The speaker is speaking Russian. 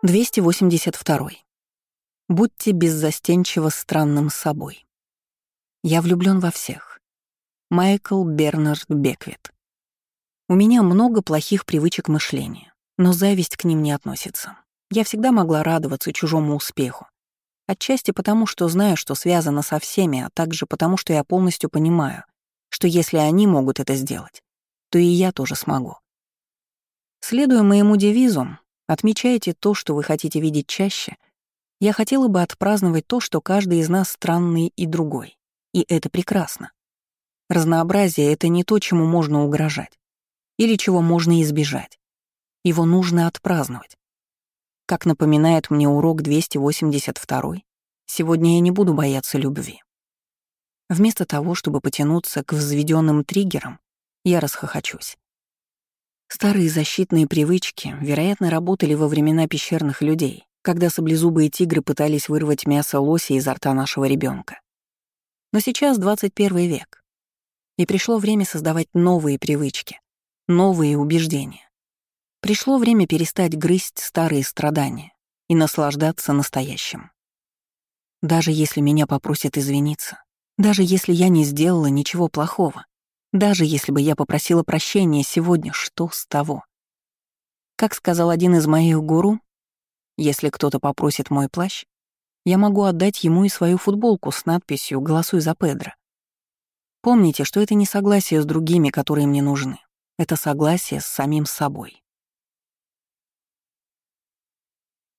282. Будьте беззастенчиво странным собой. Я влюблён во всех. Майкл Бернард Беквит. У меня много плохих привычек мышления, но зависть к ним не относится. Я всегда могла радоваться чужому успеху. Отчасти потому, что знаю, что связано со всеми, а также потому, что я полностью понимаю, что если они могут это сделать, то и я тоже смогу. Следуя моему девизу, отмечайте то, что вы хотите видеть чаще, я хотела бы отпраздновать то, что каждый из нас странный и другой. И это прекрасно. Разнообразие — это не то, чему можно угрожать. Или чего можно избежать. Его нужно отпраздновать. Как напоминает мне урок 282, сегодня я не буду бояться любви. Вместо того, чтобы потянуться к взведенным триггерам, я расхохочусь. Старые защитные привычки, вероятно, работали во времена пещерных людей, когда саблезубые тигры пытались вырвать мясо лося изо рта нашего ребенка. Но сейчас 21 век, и пришло время создавать новые привычки, новые убеждения. Пришло время перестать грызть старые страдания и наслаждаться настоящим. Даже если меня попросят извиниться, даже если я не сделала ничего плохого, даже если бы я попросила прощения сегодня, что с того? Как сказал один из моих гуру, если кто-то попросит мой плащ, я могу отдать ему и свою футболку с надписью «Голосуй за Педро». Помните, что это не согласие с другими, которые мне нужны. Это согласие с самим собой.